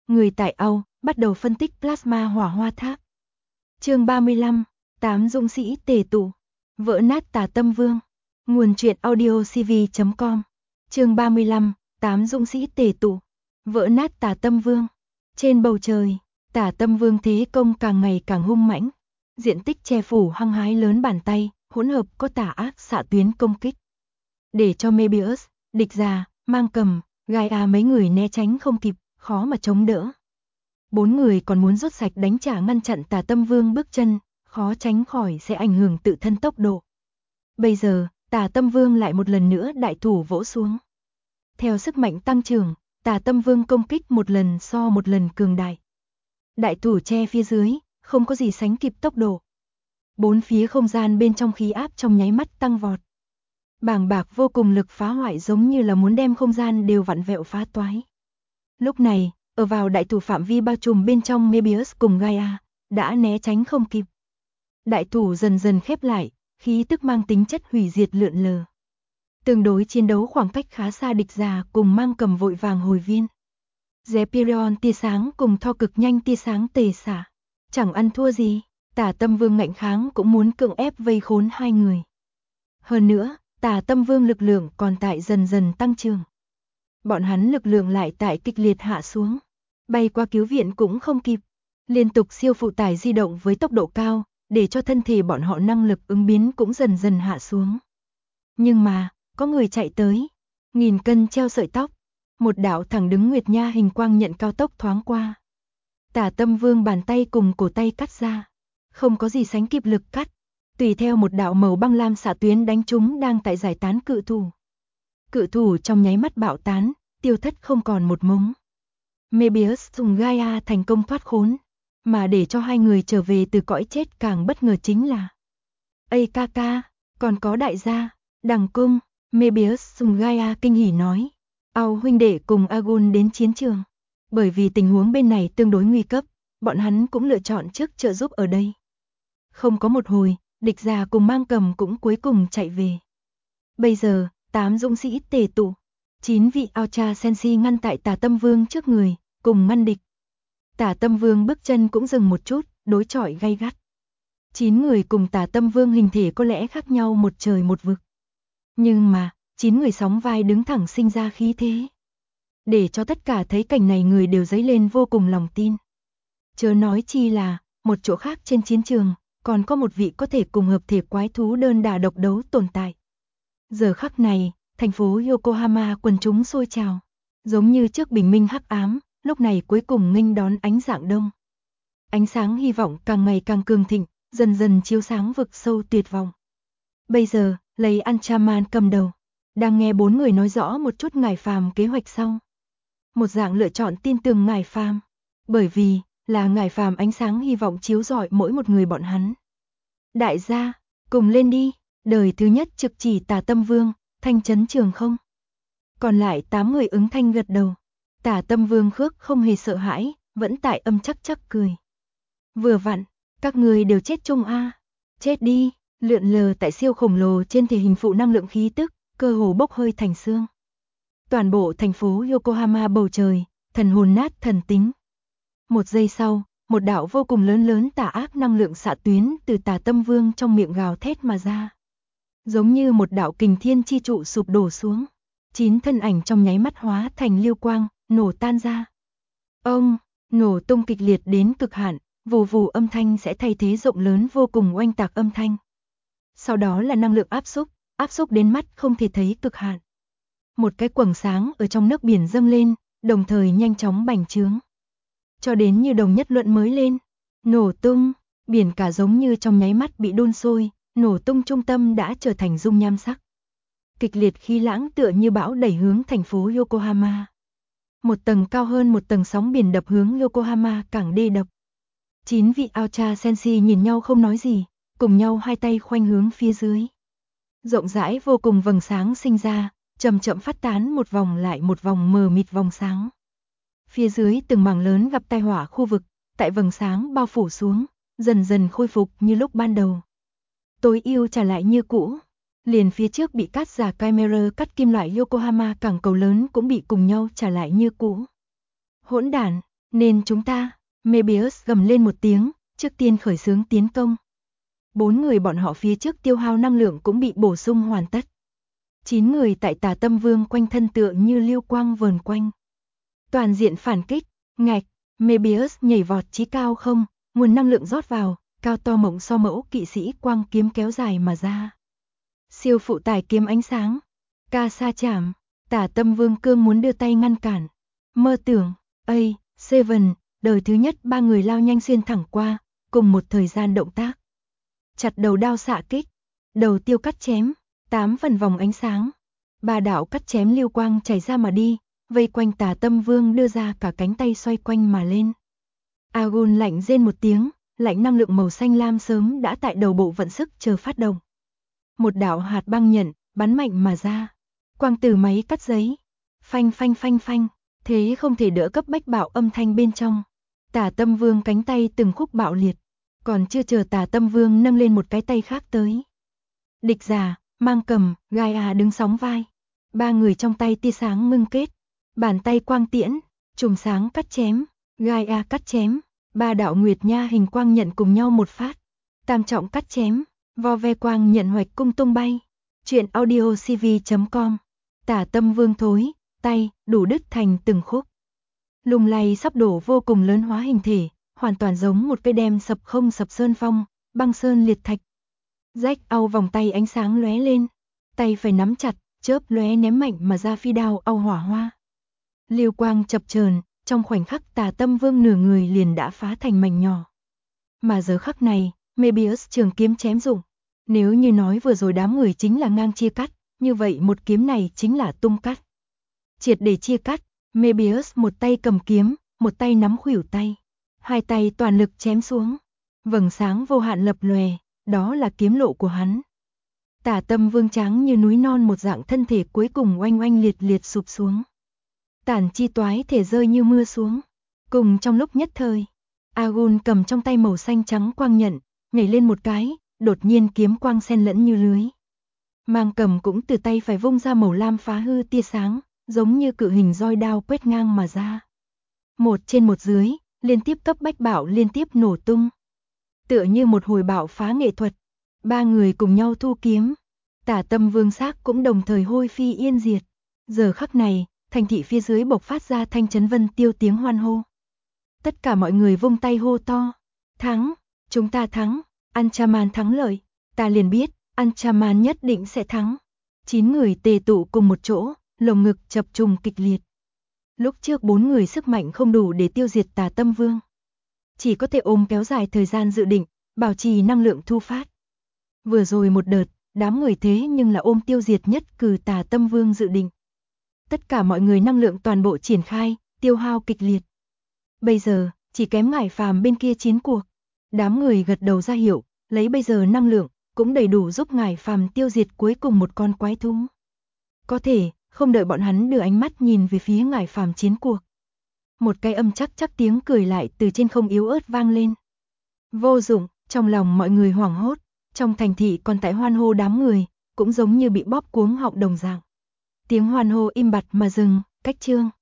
Người tại Âu bắt đầu phân tích plasma hỏa hoa tháp. Chương 35, 8 dũng sĩ tề tụ, vỡ nát Tà Tâm Vương. Nguồn truyện audiocv.com. Chương 35, 8 dũng sĩ tề tụ, vỡ nát Tà Tâm Vương. Trên bầu trời, Tà Tâm Vương thế công càng ngày càng hung mãnh, diện tích che phủ hăng hái lớn bàn tay, hỗn hợp có tà ác xạ tuyến công kích. Để cho Mebius, Địch Già, Mang Cầm, Gaia mấy người né tránh không kịp, khó mà chống đỡ. 4 người còn muốn rút sạch đánh trả ngăn chặn Tà Tâm Vương bước chân, khó tránh khỏi sẽ ảnh hưởng tự thân tốc độ. Bây giờ, Tà Tâm Vương lại một lần nữa đại thủ vỗ xuống. Theo sức mạnh tăng trưởng, Tà Tâm Vương công kích một lần so một lần cường đại. Đại thủ che phía dưới, không có gì sánh kịp tốc độ. Bốn phía không gian bên trong khí áp trong nháy mắt tăng vọt. Bàng bạc vô cùng lực phá hoại giống như là muốn đem không gian đều vặn vẹo phá toái. Lúc này, ở vào đại thủ phạm vi bao trùm bên trong Mebius cùng Gaia, đã né tránh không kịp. Đại thủ dần dần khép lại, khí tức mang tính chất hủy diệt lượn lờ. Tương đối chiến đấu khoảng cách khá xa Địch Già cùng Mang Cầm vội vàng hồi viên. Zephyrion tia sáng cùng Thor cực nhanh tia sáng tề xả. Chẳng ăn thua gì, Tà Tâm Vương ngạnh kháng cũng muốn cưỡng ép vây khốn hai người. Hơn nữa, Tà Tâm Vương lực lượng còn tại dần dần tăng trưởng. Bọn hắn lực lượng lại tại kịch liệt hạ xuống. Bay qua cứu viện cũng không kịp. Liên tục siêu phụ tải di động với tốc độ cao, để cho thân thể bọn họ năng lực ứng biến cũng dần dần hạ xuống. Nhưng mà, có người chạy tới. 1000 cân treo sợi tóc. Một đạo thẳng đứng nguyệt nha hình quang nhận cao tốc thoáng qua. Tà Tâm Vương bàn tay cùng cổ tay cắt ra. Không có gì sánh kịp lực cắt. Tùy theo một đạo màu băng lam xạ tuyến đánh trúng đang tại giải tán cự thủ. Cự thủ trong nháy mắt bạo tán, tiêu thất không còn một mống. Mebius dùng Gaia thành công thoát khốn, mà để cho hai người trở về từ cõi chết càng bất ngờ chính là Ây ca ca, còn có đại gia, Đằng Cung. Mebius dùng Gaia kinh hỉ nói, Ao huynh đệ cùng Agun đến chiến trường. Bởi vì tình huống bên này tương đối nguy cấp, bọn hắn cũng lựa chọn trước trợ giúp ở đây. Không có một hồi, Địch Già cùng Mang Cầm cũng cuối cùng chạy về. Bây giờ, 8 dũng sĩ tề tụ, 9 vị Ultra Sensi ngăn tại Tà Tâm Vương trước người, cùng ngăn địch. Tà Tâm Vương bước chân cũng dừng một chút, đối chọi gay gắt. 9 người cùng Tà Tâm Vương hình thể có lẽ khác nhau một trời một vực. Nhưng mà, 9 người sóng vai đứng thẳng sinh ra khí thế. Để cho tất cả thấy cảnh này người đều dấy lên vô cùng lòng tin. Chớ nói chi là, một chỗ khác trên chiến trường, còn có một vị có thể cùng hợp thể quái thú đơn đả độc đấu tồn tại. Giờ khắc này, thành phố Yokohama quần chúng sôi trào. Giống như trước bình minh hắc ám, lúc này cuối cùng nghênh đón ánh rạng đông. Ánh sáng hy vọng càng ngày càng cường thịnh, dần dần chiếu sáng vực sâu tuyệt vọng. Bây giờ, lấy Anchaman cầm đầu, đang nghe 4 người nói rõ một chút Ngải Phàm kế hoạch sau. Một dạng lựa chọn tin tưởng Ngải Phàm, bởi vì là Ngải Phàm ánh sáng hy vọng chiếu rọi mỗi một người bọn hắn. Đại gia, cùng lên đi, đời thứ nhất trực chỉ Tà Tâm Vương, thanh chấn trường không. Còn lại 8 người ứng thanh gật đầu. Tà Tâm Vương khước không hề sợ hãi, vẫn tại âm chắc chắc cười. Vừa vặn, các người đều chết chung a. Chết đi, lượn lờ tại siêu khổng lồ trên thể hình phụ năng lượng khí tức, cơ hồ bốc hơi thành xương. Toàn bộ thành phố Yokohama bầu trời, thần hồn nát thần tính. Một giây sau, một đạo vô cùng lớn tà ác năng lượng xạ tuyến từ Tà Tâm Vương trong miệng gào thét mà ra. Giống như một đạo kình thiên chi trụ sụp đổ xuống. 9 thân ảnh trong nháy mắt hóa thành lưu quang, nổ tan ra. Ông, nổ tung kịch liệt đến cực hạn, vù vù âm thanh sẽ thay thế rộng lớn vô cùng oanh tạc âm thanh. Sau đó là năng lượng áp xúc đến mắt không thể thấy cực hạn. Một cái quầng sáng ở trong nước biển dâng lên, đồng thời nhanh chóng bành trướng. Cho đến như đồng nhất luận mới lên, nổ tung, biển cả giống như trong nháy mắt bị đun sôi, nổ tung trung tâm đã trở thành dung nham sắc. Kịch liệt khí lãng tựa như bão đẩy hướng thành phố Yokohama. Một tầng cao hơn một tầng sóng biển đập hướng Yokohama cảng đê đập. 9 vị Ultra Sensi nhìn nhau không nói gì, cùng nhau hai tay khoanh hướng phía dưới. Rộng rãi vô cùng vầng sáng sinh ra, chậm chậm phát tán một vòng lại một vòng mờ mịt vòng sáng. Phía dưới từng mảng lớn gặp tai họa khu vực, tại vầng sáng bao phủ xuống, dần dần khôi phục như lúc ban đầu. Tối ưu trả lại như cũ. Liền phía trước bị cắt giả Chimera cắt kim loại Yokohama cảng cầu lớn cũng bị cùng nhau trả lại như cũ. Hỗn đản, Nên chúng ta, Mebius gầm lên một tiếng, trước tiên khởi xướng tiến công. 4 người bọn họ phía trước tiêu hao năng lượng cũng bị bổ sung hoàn tất. 9 người tại Tà Tâm Vương quanh thân tựa như lưu quang vờn quanh. Toàn diện phản kích, ngạch, Mebius nhảy vọt chí cao không, nguồn năng lượng rót vào, cao to mộng so mẫu kỵ sĩ quang kiếm kéo dài mà ra. Siêu phụ tải kiếm ánh sáng, ca sa chạm, Tà Tâm Vương cương muốn đưa tay ngăn cản. Mơ tưởng, Seven, đời thứ nhất 3 người lao nhanh xuyên thẳng qua, cùng một thời gian động tác. Chặt đầu đao xạ kích, đầu tiêu cắt chém, 8 phần vòng ánh sáng. 3 đạo cắt chém lưu quang chảy ra mà đi, vây quanh Tà Tâm Vương đưa ra cả cánh tay xoay quanh mà lên. Agun lạnh rên một tiếng, lạnh năng lượng màu xanh lam sớm đã tại đầu bộ vận sức chờ phát động. Một đạo hạt băng nhận, bắn mạnh mà ra. Quang từ máy cắt giấy. Phanh phanh phanh phanh, thế không thể đỡ cấp bách bạo âm thanh bên trong. Tà Tâm Vương cánh tay từng khúc bạo liệt. Còn chưa chờ Tà Tâm Vương nâng lên một cái tay khác tới. Địch giả, Mang Cầm, Gaia đứng sóng vai. 3 người trong tay tia sáng ngưng kết. Bàn tay quang tiễn, chùm sáng cắt chém, Gaia cắt chém. 3 đạo nguyệt nha hình quang nhận cùng nhau một phát. Tam trọng cắt chém, vo ve quang nhận hoạch cung tung bay. Chuyện audiocv.com. Tà Tâm Vương thối, tay, đủ đứt thành từng khúc. Lung lay sắp đổ vô cùng lớn hóa hình thể, hoàn toàn giống một cây đem sập không sập sơn phong, băng sơn liệt thạch. Rách au vòng tay ánh sáng lóe lên, tay phải nắm chặt, chớp lóe ném mạnh mà ra phi đao au hỏa hoa. Lưu quang chập chờn, trong khoảnh khắc Tà Tâm Vương nửa người liền đã phá thành mảnh nhỏ. Mà giờ khắc này, Mebius trường kiếm chém dụng. Nếu như nói vừa rồi đám người chính là ngang chia cắt, như vậy một kiếm này chính là tung cắt. Triệt để chia cắt, Mebius một tay cầm kiếm, một tay nắm khuỷu tay. 2 tay toàn lực chém xuống. Vầng sáng vô hạn lập lòe, đó là kiếm lộ của hắn. Tà Tâm Vương trắng như núi non một dạng thân thể cuối cùng oanh oanh liệt liệt sụp xuống. Tản chi toái thể rơi như mưa xuống. Cùng trong lúc nhất thời, Agun cầm trong tay màu xanh trắng quang nhận, nhảy lên một cái, đột nhiên kiếm quang xen lẫn như lưới. Mang Cầm cũng từ tay phải vung ra màu lam phá hư tia sáng, giống như cự hình roi đao quét ngang mà ra. Một trên một dưới, liên tiếp cấp bách bạo liên tiếp nổ tung. Tựa như một hồi bạo phá nghệ thuật, 3 người cùng nhau thu kiếm. Tà Tâm Vương xác cũng đồng thời hôi phi yên diệt. Giờ khắc này, thành thị phía dưới bộc phát ra thanh chấn vân tiêu tiếng hoan hô. Tất cả mọi người vung tay hô to. Thắng, chúng ta thắng, Anchaman thắng lợi, ta liền biết, Anchaman nhất định sẽ thắng. 9 người tề tụ cùng một chỗ, lồng ngực chập trùng kịch liệt. Lúc trước 4 người sức mạnh không đủ để tiêu diệt Tà Tâm Vương. Chỉ có thể ôm kéo dài thời gian dự định, bảo trì năng lượng thu phát. Vừa rồi một đợt, đám người thế nhưng là ôm tiêu diệt nhất cử Tà Tâm Vương dự định. Tất cả mọi người năng lượng toàn bộ triển khai, tiêu hao kịch liệt. Bây giờ, chỉ kém Ngải Phàm bên kia chiến cuộc. Đám người gật đầu ra hiệu, lấy bây giờ năng lượng, cũng đầy đủ giúp Ngải Phàm tiêu diệt cuối cùng một con quái thú. Có thể, không đợi bọn hắn đưa ánh mắt nhìn về phía Ngải Phàm chiến cuộc. Một cái âm chắc chắc tiếng cười lại từ trên không yếu ớt vang lên. Vô dụng, trong lòng mọi người hoảng hốt, trong thành thị còn tại hoan hô đám người, cũng giống như bị bóp cuống họng đồng dạng. Tiếng hoan hô im bặt mà dừng, cách chương.